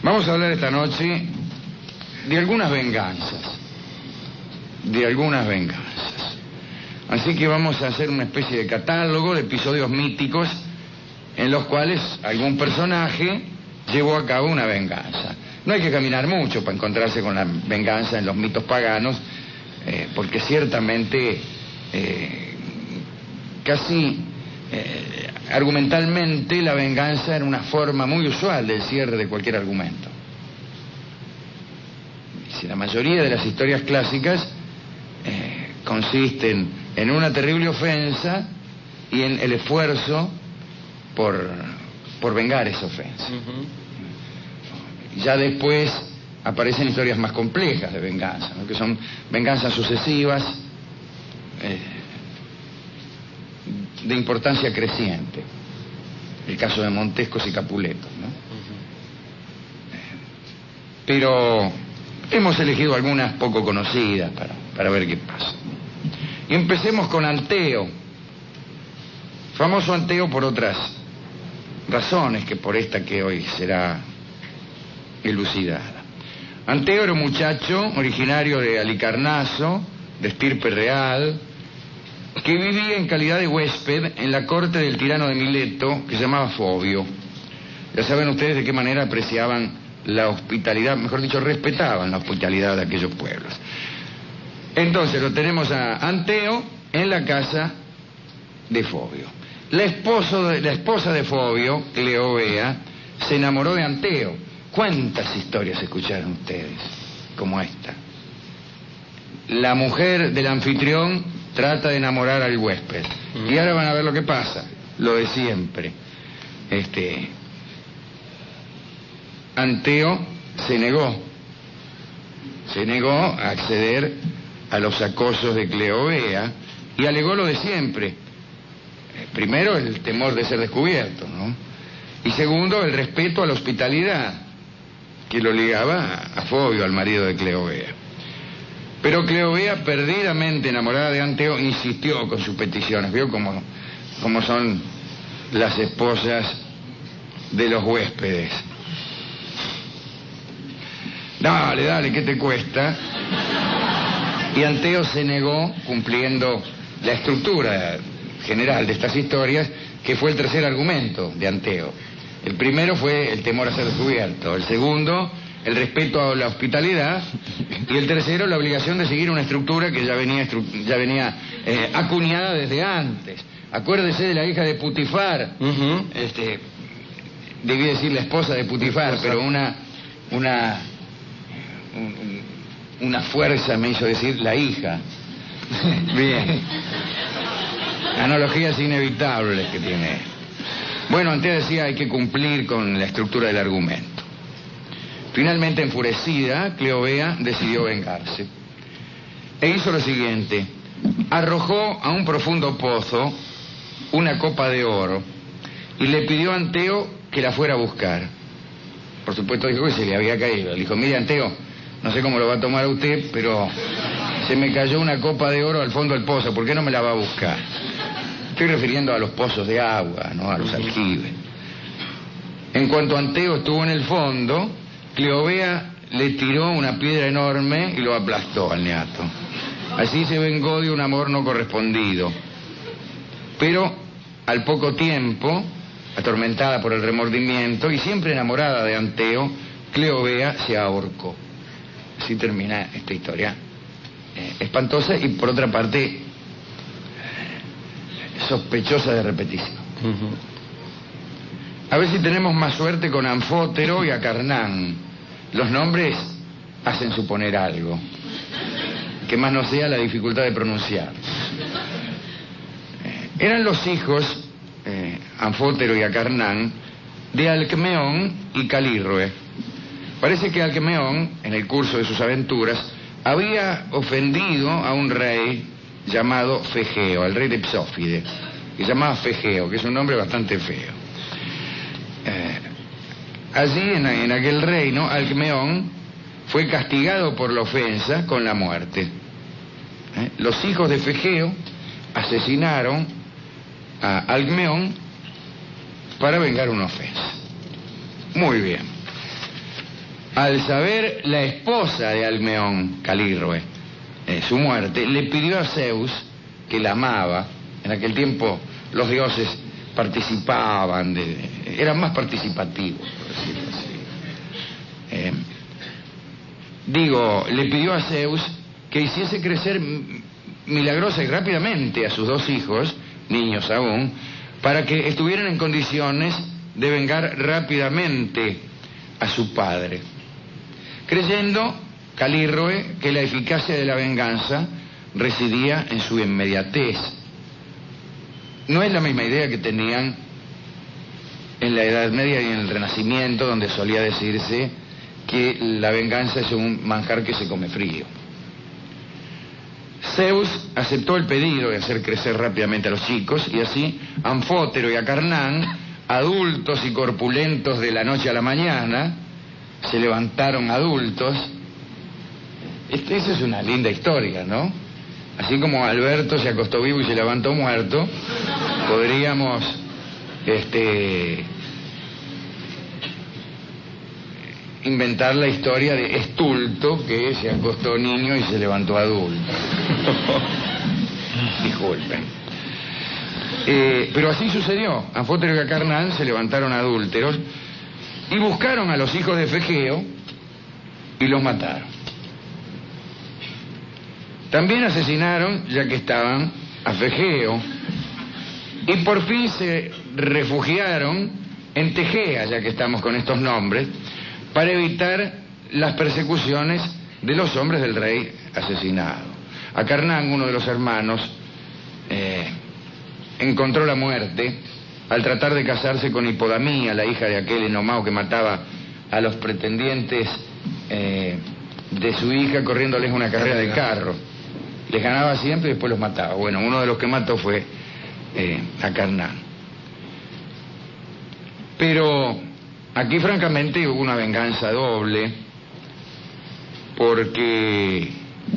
Vamos a hablar esta noche de algunas venganzas. Así que vamos a hacer una especie de catálogo de episodios míticos en los cuales algún personaje llevó a cabo una venganza. No hay que caminar mucho para encontrarse con la venganza en los mitos paganos, porque ciertamente casi argumentalmente la venganza era una forma muy usual del cierre de cualquier argumento. Si la mayoría de las historias clásicas consisten en una terrible ofensa y en el esfuerzo por vengar esa ofensa. Ya después aparecen historias más complejas de venganza, ¿no? Que son venganzas sucesivas de importancia creciente. El caso de Montescos y Capuletos, ¿no? Pero hemos elegido algunas poco conocidas para ver qué pasa. Y empecemos con Anteo. Famoso Anteo por otras razones que por esta que hoy será elucidada. Anteo era un muchacho originario de Halicarnaso, de estirpe real, que vivía en calidad de huésped en la corte del tirano de Mileto, que se llamaba Fobio. Ya saben ustedes de qué manera apreciaban la hospitalidad, mejor dicho, respetaban la hospitalidad de aquellos pueblos. Entonces lo tenemos a Anteo en la casa de Fobio. La esposa de Fobio, Cleobea, se enamoró de Anteo. ¿Cuántas historias escucharon ustedes como esta? La mujer del anfitrión trata de enamorar al huésped. Y ahora van a ver lo que pasa, lo de siempre. Anteo se negó a acceder a los acosos de Cleobea y alegó lo de siempre. Primero, el temor de ser descubierto, ¿no? Y segundo, el respeto a la hospitalidad que lo ligaba a Fobio, al marido de Cleobea. Pero Cleobea, perdidamente enamorada de Anteo, insistió con sus peticiones. ¿Vio cómo son las esposas de los huéspedes? Dale, ¿qué te cuesta? Y Anteo se negó, cumpliendo la estructura general de estas historias, que fue el tercer argumento de Anteo. El primero fue el temor a ser descubierto, el segundo, el respeto a la hospitalidad, y el tercero, la obligación de seguir una estructura que ya venía acuñada desde antes. Acuérdese de la hija de Putifar, debí decir la esposa de Putifar, pero una fuerza me hizo decir la hija. Bien. Analogías inevitables que tiene. Bueno, Anteo decía hay que cumplir con la estructura del argumento. Finalmente, enfurecida, Cleobea decidió vengarse. E hizo lo siguiente. Arrojó a un profundo pozo una copa de oro y le pidió a Anteo que la fuera a buscar. Por supuesto dijo que se le había caído. Le dijo, mire Anteo, no sé cómo lo va a tomar usted, pero se me cayó una copa de oro al fondo del pozo, ¿por qué no me la va a buscar? Estoy refiriendo a los pozos de agua, ¿no? A los aljibes. En cuanto Anteo estuvo en el fondo, Cleobea le tiró una piedra enorme y lo aplastó al niato. Así se vengó de un amor no correspondido. Pero al poco tiempo, atormentada por el remordimiento y siempre enamorada de Anteo, Cleobea se ahorcó. Así termina esta historia espantosa y por otra parte sospechosa de repetición. A ver si tenemos más suerte con Anfótero y Acarnán. Los nombres hacen suponer algo, que más no sea la dificultad de pronunciar. Eran los hijos, Anfótero y Acarnán, de Alcmeón y Calírroe. Parece que Alcmeón, en el curso de sus aventuras, había ofendido a un rey llamado Fegeo, al rey de Psófide, que se llamaba Fegeo, que es un nombre bastante feo. Allí, en aquel reino, Alcmeón fue castigado por la ofensa con la muerte. Los hijos de Fegeo asesinaron a Alcmeón para vengar una ofensa. Muy bien. Al saber la esposa de Alcmeón, Calírroe, su muerte, le pidió a Zeus, que la amaba. En aquel tiempo los dioses participaban, eran más participativos, por decirlo así. Le pidió a Zeus que hiciese crecer milagrosa y rápidamente a sus dos hijos, niños aún, para que estuvieran en condiciones de vengar rápidamente a su padre, creyendo Calírroe que la eficacia de la venganza residía en su inmediatez. No es la misma idea que tenían en la Edad Media y en el Renacimiento, donde solía decirse que la venganza es un manjar que se come frío. Zeus aceptó el pedido de hacer crecer rápidamente a los chicos, y así Anfótero y Acarnán, adultos y corpulentos de la noche a la mañana, se levantaron adultos. Esa es una linda historia, ¿no? Así como Alberto se acostó vivo y se levantó muerto, podríamos inventar la historia de Estulto, que se acostó niño y se levantó adulto. Disculpen. Pero así sucedió. Anfótero y Acarnán se levantaron adúlteros y buscaron a los hijos de Fegeo y los mataron. También asesinaron, ya que estaban, a Fegeo, y por fin se refugiaron en Tegea, ya que estamos con estos nombres, para evitar las persecuciones de los hombres del rey asesinado. Acarnán, uno de los hermanos, encontró la muerte al tratar de casarse con Hipodamía, la hija de aquel Enomao que mataba a los pretendientes de su hija corriéndoles una carrera de carro. Les ganaba siempre y después los mataba. Bueno, uno de los que mató fue Acarnán. Pero aquí francamente hubo una venganza doble, porque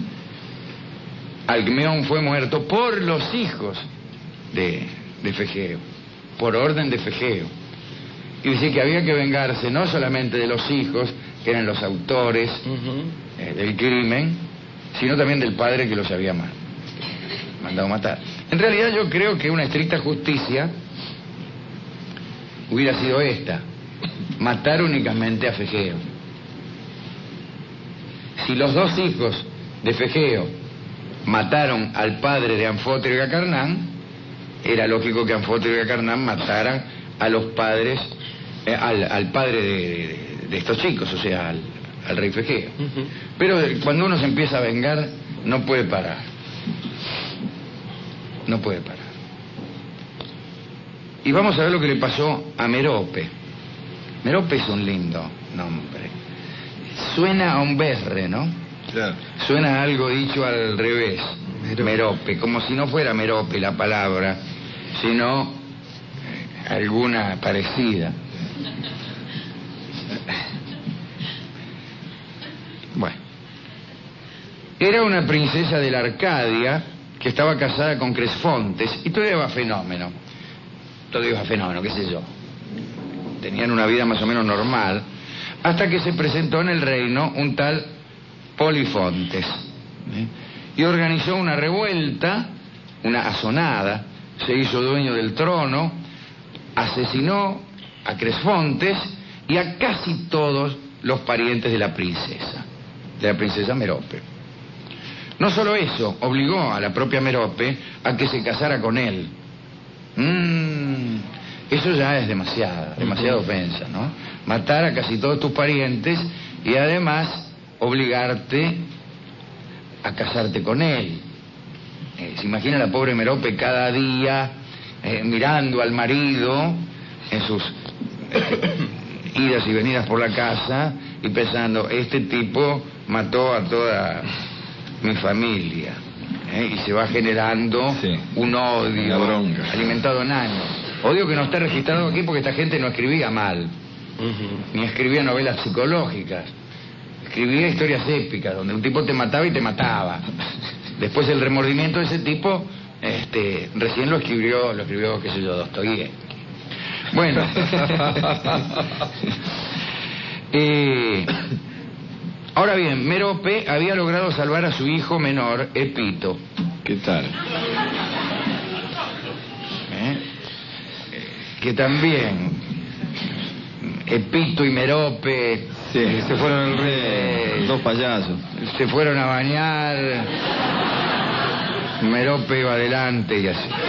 Alcmeón fue muerto por los hijos de Fegeo, por orden de Fegeo. Y dice que había que vengarse no solamente de los hijos, que eran los autores del crimen, sino también del padre que los había mandado matar. En realidad yo creo que una estricta justicia hubiera sido esta: matar únicamente a Fegeo. Si los dos hijos de Fegeo mataron al padre de Anfótero y Acarnán, era lógico que Anfótero y Acarnán mataran a los padres, al padre de estos chicos, o sea, al rey Fegeo. Pero cuando uno se empieza a vengar, no puede parar. No puede parar. Y vamos a ver lo que le pasó a Merope. Merope es un lindo nombre. Suena a un berre, ¿no? Claro. Suena a algo dicho al revés. Merope, como si no fuera Merope la palabra, sino alguna parecida. Bueno, era una princesa de la Arcadia que estaba casada con Cresfontes, y todo iba fenómeno, qué sé yo. Tenían una vida más o menos normal, hasta que se presentó en el reino un tal Polifontes, y organizó una revuelta, una asonada, se hizo dueño del trono, asesinó a Cresfontes y a casi todos los parientes de la princesa Merope. No solo eso, obligó a la propia Merope a que se casara con él. Eso ya es demasiada ofensa, ¿no? Matar a casi todos tus parientes y además obligarte a casarte con él. Se imagina la pobre Merope cada día mirando al marido en sus idas y venidas por la casa y pensando: este tipo mató a toda mi familia, y se va generando un odio alimentado en años. Odio que no está registrado aquí porque esta gente no escribía mal, ni escribía novelas psicológicas, escribía historias épicas donde un tipo te mataba y te mataba. Después el remordimiento de ese tipo recién lo escribió qué sé yo, Dostoyevski. Bueno, Sí. Ahora bien, Merope había logrado salvar a su hijo menor, Epito. ¿Qué tal? Que también Epito y Merope Sí, se fueron dos payasos. se fueron a bañar, Merope iba adelante y así.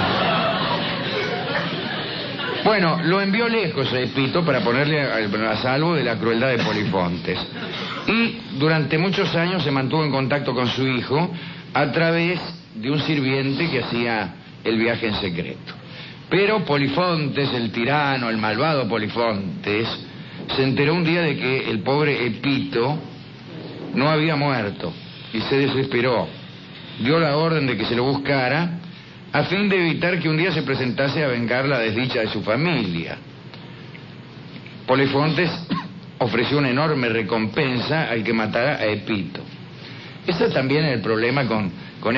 Bueno, lo envió lejos a Epito para ponerle a salvo de la crueldad de Polifontes. Y durante muchos años se mantuvo en contacto con su hijo a través de un sirviente que hacía el viaje en secreto. Pero Polifontes, el tirano, el malvado Polifontes, se enteró un día de que el pobre Epito no había muerto y se desesperó. Dio la orden de que se lo buscara a fin de evitar que un día se presentase a vengar la desdicha de su familia. Polifontes ofreció una enorme recompensa al que matara a Epito. Ese también es el problema con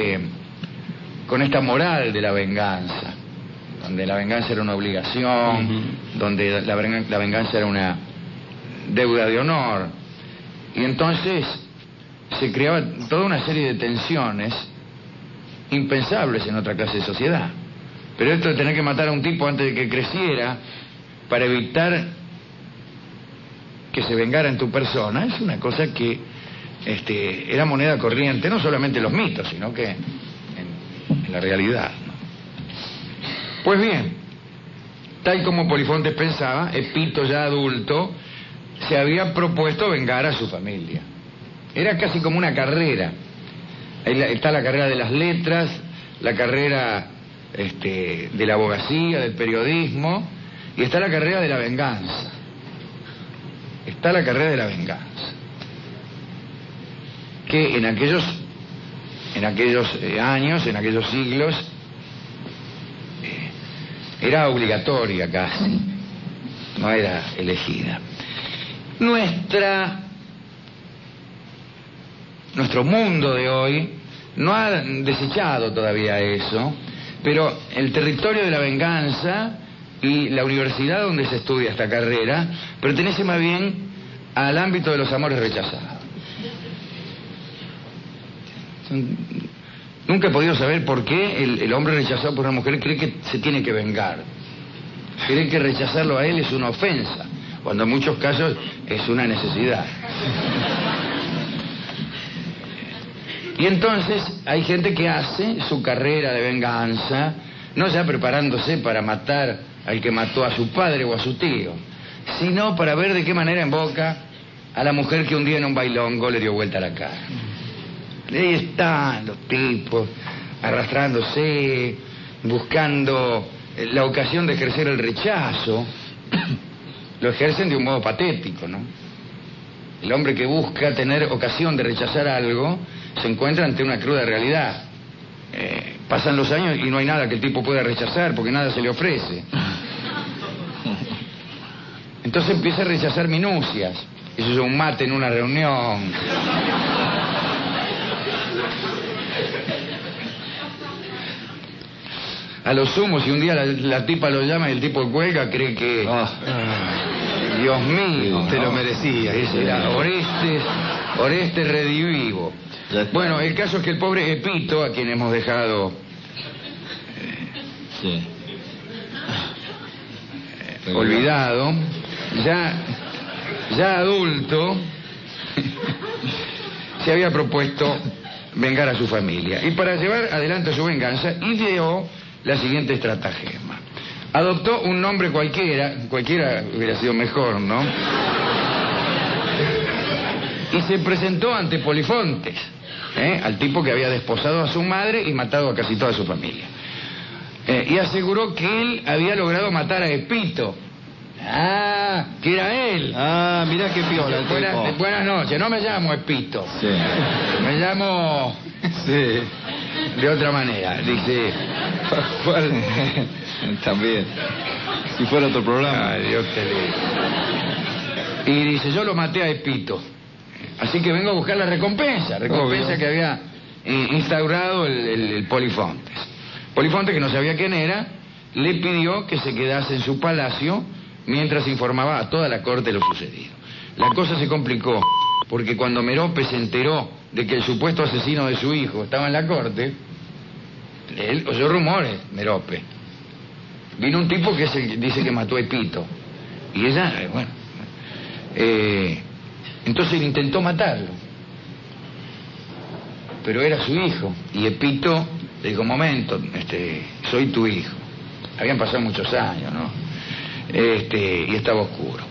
esta moral de la venganza, donde la venganza era una obligación, donde la venganza era una deuda de honor. Y entonces se creaba toda una serie de tensiones impensables en otra clase de sociedad. Pero esto de tener que matar a un tipo antes de que creciera para evitar que se vengara en tu persona es una cosa que era moneda corriente, no solamente en los mitos, sino que en la realidad, ¿no? Pues bien, tal como Polifontes pensaba, Epito, ya adulto, se había propuesto vengar a su familia. Era casi como una carrera. Está la carrera de las letras, la carrera de la abogacía, del periodismo, y está la carrera de la venganza. Está la carrera de la venganza. Que en aquellos años, en aquellos siglos, era obligatoria casi, no era elegida. Nuestro mundo de hoy no ha desechado todavía eso, pero el territorio de la venganza y la universidad donde se estudia esta carrera pertenece más bien al ámbito de los amores rechazados. Nunca he podido saber por qué el hombre rechazado por una mujer cree que se tiene que vengar. Cree que rechazarlo a él es una ofensa, cuando en muchos casos es una necesidad. Y entonces hay gente que hace su carrera de venganza, no ya preparándose para matar al que mató a su padre o a su tío, sino para ver de qué manera invoca a la mujer que un día en un bailongo le dio vuelta la cara. Ahí están los tipos arrastrándose, buscando la ocasión de ejercer el rechazo. Lo ejercen de un modo patético, ¿no? El hombre que busca tener ocasión de rechazar algo se encuentra ante una cruda realidad. Pasan los años y no hay nada que el tipo pueda rechazar porque nada se le ofrece. Entonces empieza a rechazar minucias. Eso es un mate en una reunión. A lo sumo, si un día la tipa lo llama y el tipo cuelga, cree que... Dios mío, te lo merecía. Ese era Orestes redivivo. Bueno, el caso es que el pobre Epito, a quien hemos dejado olvidado, ya adulto, se había propuesto vengar a su familia. Y para llevar adelante su venganza, ideó la siguiente estratagema. Adoptó un nombre cualquiera hubiera sido mejor, ¿no? Y se presentó ante Polifontes, al tipo que había desposado a su madre y matado a casi toda su familia. Y aseguró que él había logrado matar a Epito. Que era él. Mirá qué piola el tipo. Buenas noches, no me llamo Epito. Sí. Me llamo... Sí. De otra manera, dice... También. Si fuera otro programa. Ay, Dios te libre. Y dice, yo lo maté a Epito. Así que vengo a buscar la recompensa que había instaurado el Polifontes. Polifontes, que no sabía quién era, le pidió que se quedase en su palacio mientras informaba a toda la corte de lo sucedido. la cosa se complicó, porque cuando Merope se enteró de que el supuesto asesino de su hijo estaba en la corte, él oyó rumores, Merope. Vino un tipo que dice que mató a Epito. Y ella, bueno... entonces intentó matarlo. Pero era su hijo. Y Epito le dijo, momento, soy tu hijo. Habían pasado muchos años, ¿no? Y estaba oscuro.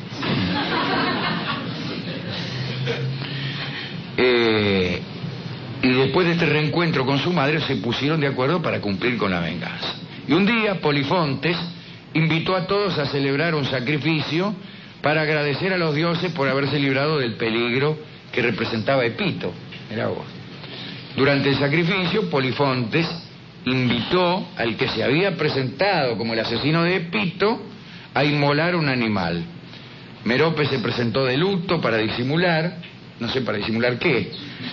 Y después de este reencuentro con su madre se pusieron de acuerdo para cumplir con la venganza. Y un día Polifontes invitó a todos a celebrar un sacrificio para agradecer a los dioses por haberse librado del peligro que representaba Epito. Mirá vos. Durante el sacrificio, Polifontes invitó al que se había presentado como el asesino de Epito a inmolar un animal. Merope se presentó de luto para disimular, no sé para disimular qué.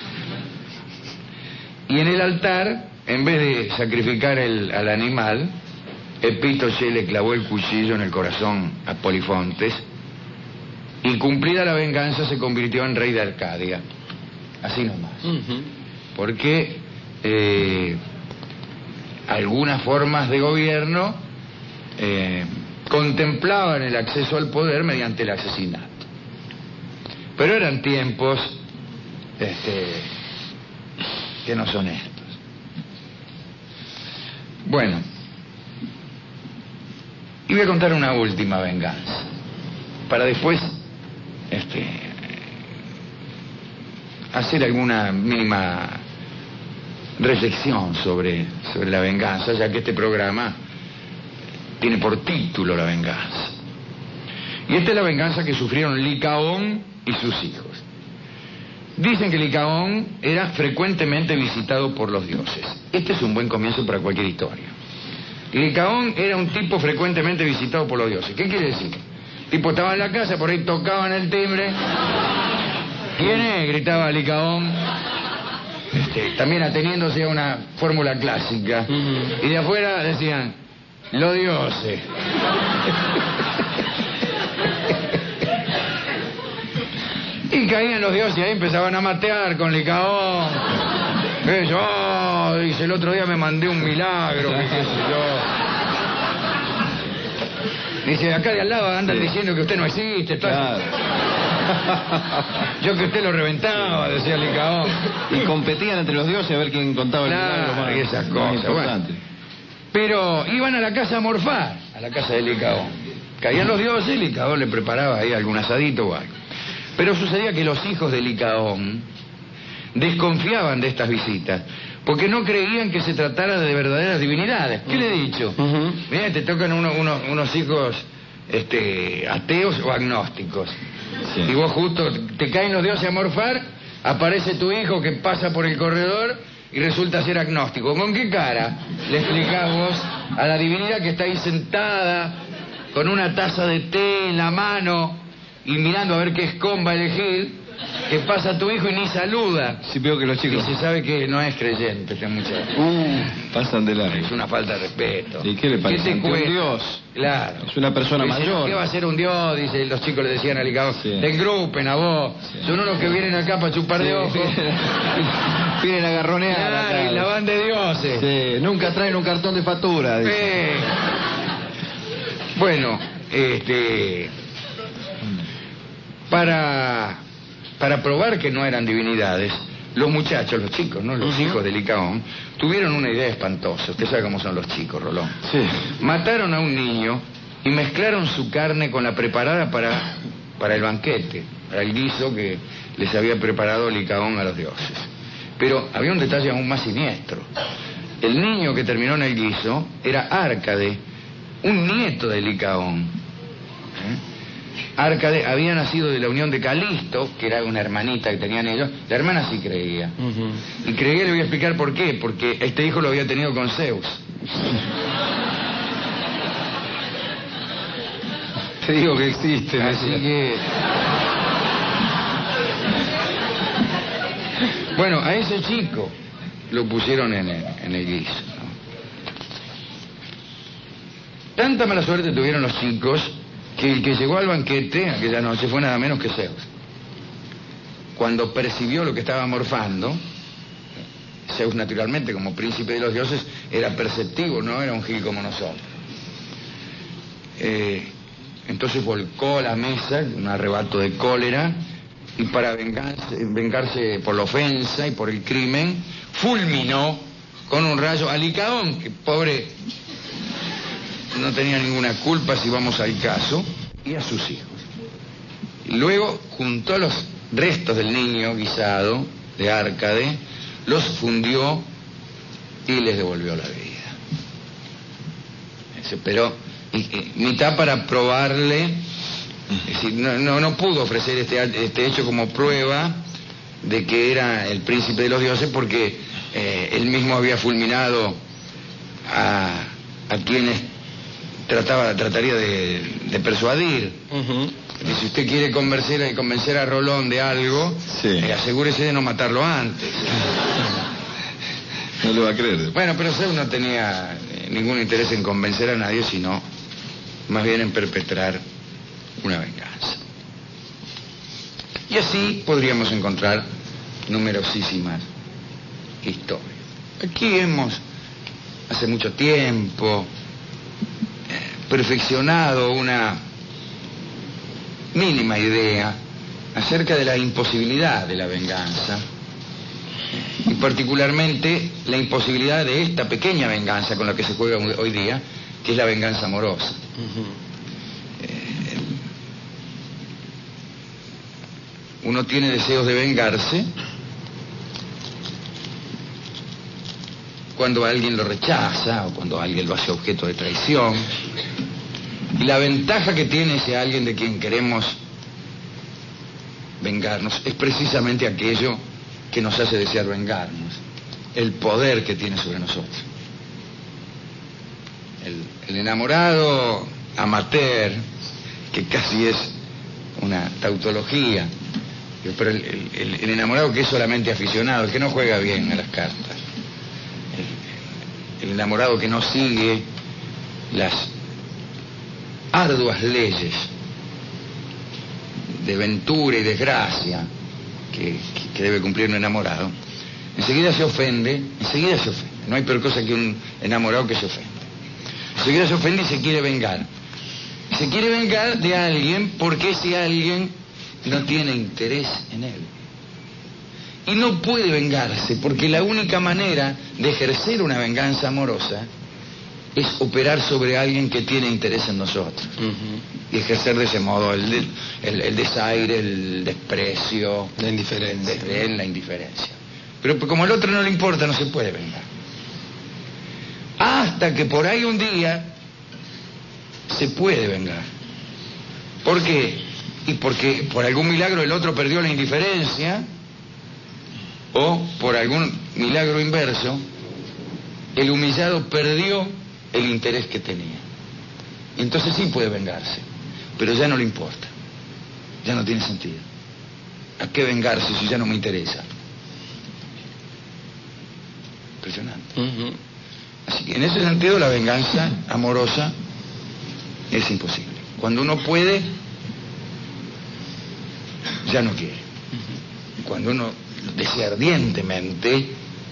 Y en el altar, en vez de sacrificar al animal, Epito le clavó el cuchillo en el corazón a Polifontes y cumplida la venganza se convirtió en rey de Arcadia. Así nomás. Porque algunas formas de gobierno contemplaban el acceso al poder mediante el asesinato. Pero eran tiempos que no son estos. Bueno, y voy a contar una última venganza, para después hacer alguna mínima reflexión sobre la venganza, ya que este programa tiene por título la venganza. Y esta es la venganza que sufrieron Licaón y sus hijos. Dicen que Licaón era frecuentemente visitado por los dioses. Este es un buen comienzo para cualquier historia. Licaón era un tipo frecuentemente visitado por los dioses. ¿Qué quiere decir? El tipo estaba en la casa, por ahí tocaban el timbre. ¿Quién es?, gritaba Licaón. También ateniéndose a una fórmula clásica. Y de afuera decían, los dioses. Y caían los dioses y ahí empezaban a matear con Licaón. Dice, el otro día me mandé un milagro, qué sé yo. Dice, acá de al lado andan diciendo que usted no existe. Claro. Yo que usted lo reventaba, decía Licaón. Y competían entre los dioses a ver quién contaba el milagro más. Y esas cosas. Bueno. Pero iban a la casa a morfar, a la casa de Licaón. Caían los dioses y Licaón le preparaba ahí algún asadito o algo. Pero sucedía que los hijos de Licaón desconfiaban de estas visitas, porque no creían que se tratara de verdaderas divinidades. ¿Qué le he dicho? Mira, te tocan unos hijos ateos o agnósticos. Sí. Y vos justo te caen los dioses a morfar, aparece tu hijo que pasa por el corredor y resulta ser agnóstico. ¿Con qué cara le explicás vos a la divinidad que está ahí sentada con una taza de té en la mano y mirando a ver qué escón va a elegir, que pasa tu hijo y ni saluda? Sí, veo que los chicos... Y se sabe que no es creyente este muchacho. Pasan de largo. Es una falta de respeto. ¿Y qué le parece? ¿Qué te cuesta? Un dios. Claro. Es una persona mayor. ¿Qué va a ser un dios? Dice, los chicos le decían a Licaón. Sí. Te engrupen a vos. Sí. Son unos que vienen acá para chupar de ojos. Vienen a garronear. Claro, y la van de dioses. Sí. Nunca traen un cartón de factura. Bueno, para probar que no eran divinidades, los muchachos, los chicos, ¿no? Los hijos de Licaón, tuvieron una idea espantosa. Usted sabe cómo son los chicos, Rolón. Sí. Mataron a un niño y mezclaron su carne con la preparada para el banquete, para el guiso que les había preparado Licaón a los dioses. Pero había un detalle aún más siniestro. El niño que terminó en el guiso era Árcade, un nieto de Licaón. Árcade había nacido de la unión de Calisto, que era una hermanita que tenían ellos. La hermana sí creía. Y creía, le voy a explicar por qué. Porque este hijo lo había tenido con Zeus. Te digo que existe. Así que... Bueno, a ese chico lo pusieron en el guiso, ¿no? Tanta mala suerte tuvieron los chicos que el que llegó al banquete aquella noche fue nada menos que Zeus. Cuando percibió lo que estaba morfando, Zeus naturalmente como príncipe de los dioses era perceptivo, no era un gil como nosotros. Entonces volcó la mesa en un arrebato de cólera y para vengarse por la ofensa y por el crimen, fulminó con un rayo a Licaón, que pobre no tenía ninguna culpa si vamos al caso, y a sus hijos. Y luego juntó los restos del niño guisado de Árcade, los fundió y les devolvió la vida. Pero mitad para probarle, es decir, no pudo ofrecer este hecho como prueba de que era el príncipe de los dioses, porque él mismo había fulminado a quienes trataría de persuadir. Y si usted quiere convencer a Rolón de algo, sí, asegúrese de no matarlo antes. No lo va a creer. Bueno, pero Zeus no tenía ningún interés en convencer a nadie, sino más bien en perpetrar una venganza. Y así podríamos encontrar numerosísimas historias. Aquí hemos, hace mucho tiempo, perfeccionado una mínima idea acerca de la imposibilidad de la venganza, y particularmente la imposibilidad de esta pequeña venganza con la que se juega hoy día, que es la venganza amorosa. Uno tiene deseos de vengarse cuando alguien lo rechaza o cuando alguien lo hace objeto de traición. Y la ventaja que tiene ese alguien de quien queremos vengarnos es precisamente aquello que nos hace desear vengarnos, el poder que tiene sobre nosotros. El enamorado amateur, que casi es una tautología, pero el enamorado que es solamente aficionado, el que no juega bien a las cartas, el enamorado que no sigue las arduas leyes de ventura y desgracia que debe cumplir un enamorado, enseguida se ofende. No hay peor cosa que un enamorado que se ofende. Enseguida se ofende y se quiere vengar. Se quiere vengar de alguien porque ese alguien no tiene interés en él. Y no puede vengarse porque la única manera de ejercer una venganza amorosa es operar sobre alguien que tiene interés en nosotros. Y ejercer de ese modo el desaire, el desprecio, la indiferencia. La indiferencia. Pero como al otro no le importa, no se puede vengar. Hasta que por ahí un día se puede vengar. ¿Por qué? Y porque por algún milagro el otro perdió la indiferencia, o por algún milagro inverso, el humillado perdió el interés que tenía. Entonces sí puede vengarse, pero ya no le importa, ya no tiene sentido. ¿A qué vengarse si ya no me interesa? Impresionante. Así que en ese sentido la venganza amorosa es imposible. Cuando uno puede, ya no quiere. Cuando uno desea ardientemente,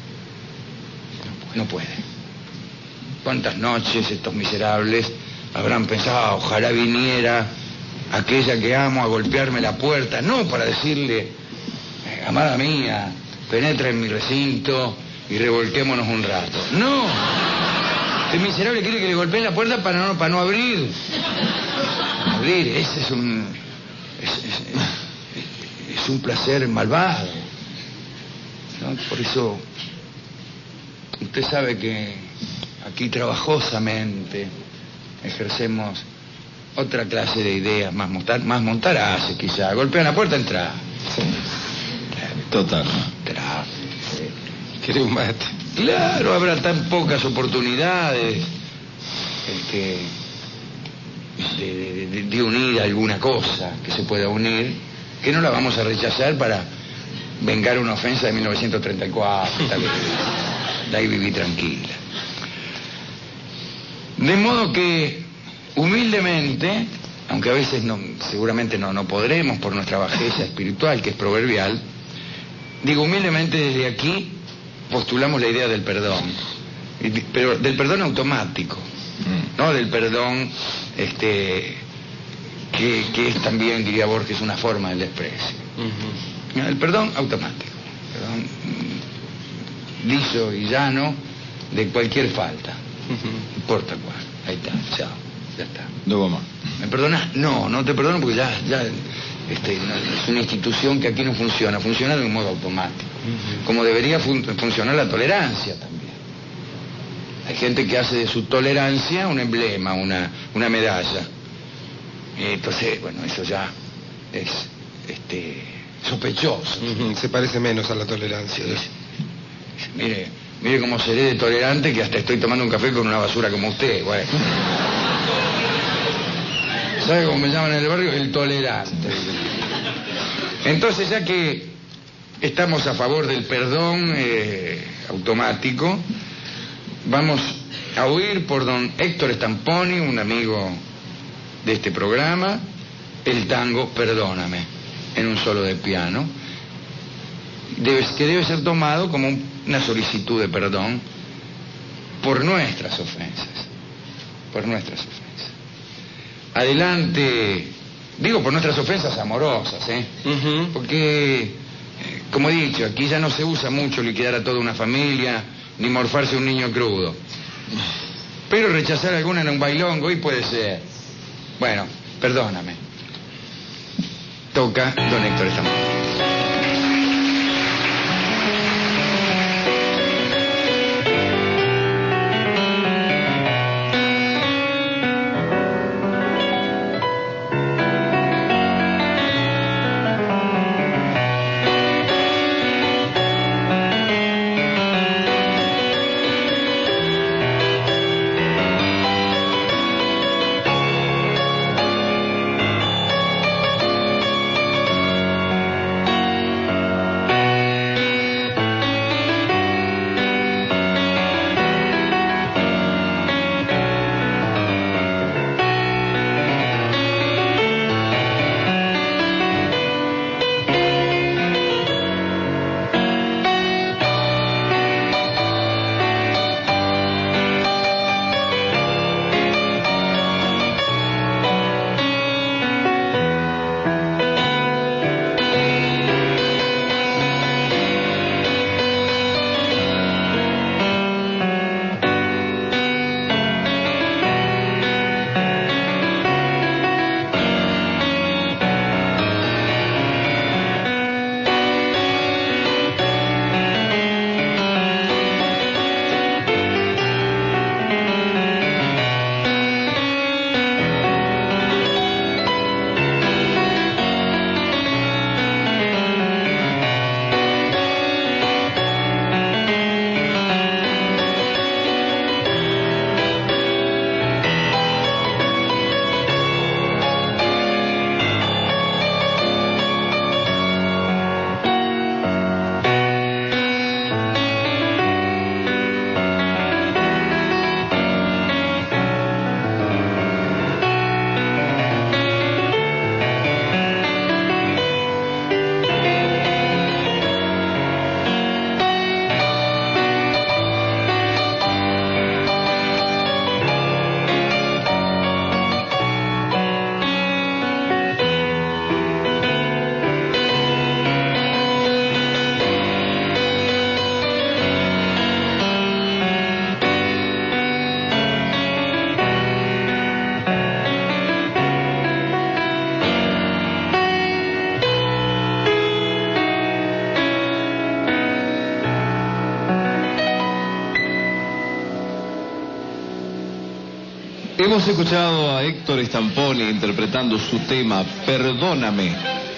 no puede. ¿Cuántas noches estos miserables habrán pensado, ojalá viniera aquella que amo a golpearme la puerta, no para decirle, amada mía, penetra en mi recinto y revolquémonos un rato? No, el miserable quiere que le golpeen la puerta para no abrir. Abrir, ese es un placer malvado, ¿no? Por eso usted sabe que aquí trabajosamente ejercemos otra clase de ideas, más montaraces quizá. Golpean la puerta, entra. Sí. Total. Entra. ¿Quiere un mate? Claro, habrá tan pocas oportunidades de unir alguna cosa que se pueda unir, que no la vamos a rechazar para vengar una ofensa de 1934. De ahí viví tranquila. De modo que, humildemente, aunque a veces seguramente no podremos por nuestra bajeza espiritual, que es proverbial, digo humildemente desde aquí postulamos la idea del perdón, pero del perdón automático, no del perdón que es también, diría Borges, una forma del desprecio. El perdón automático, perdón liso y llano de cualquier falta, no importa cuál. Ahí está, chao, ya está. No va más. ¿Me perdonás? No te perdono porque ya es una institución que aquí no funciona de un modo automático. Como debería funcionar la tolerancia también. Hay gente que hace de su tolerancia un emblema, una medalla. Entonces, bueno, eso ya es sospechoso. Se parece menos a la tolerancia. Mire cómo seré de tolerante que hasta estoy tomando un café con una basura como usted, güey. ¿Sabe cómo me llaman en el barrio? El tolerante. Entonces, ya que estamos a favor del perdón automático, vamos a oír por don Héctor Stamponi, un amigo de este programa, el tango Perdóname, en un solo de piano, que debe ser tomado como una solicitud de perdón por nuestras ofensas. Adelante, digo por nuestras ofensas amorosas, porque, como he dicho, aquí ya no se usa mucho liquidar a toda una familia, ni morfarse a un niño crudo. Pero rechazar alguna en un bailongo y puede ser. Bueno, perdóname. Toca don Héctor Stamponi. Hemos escuchado a Héctor Stamponi interpretando su tema Perdóname.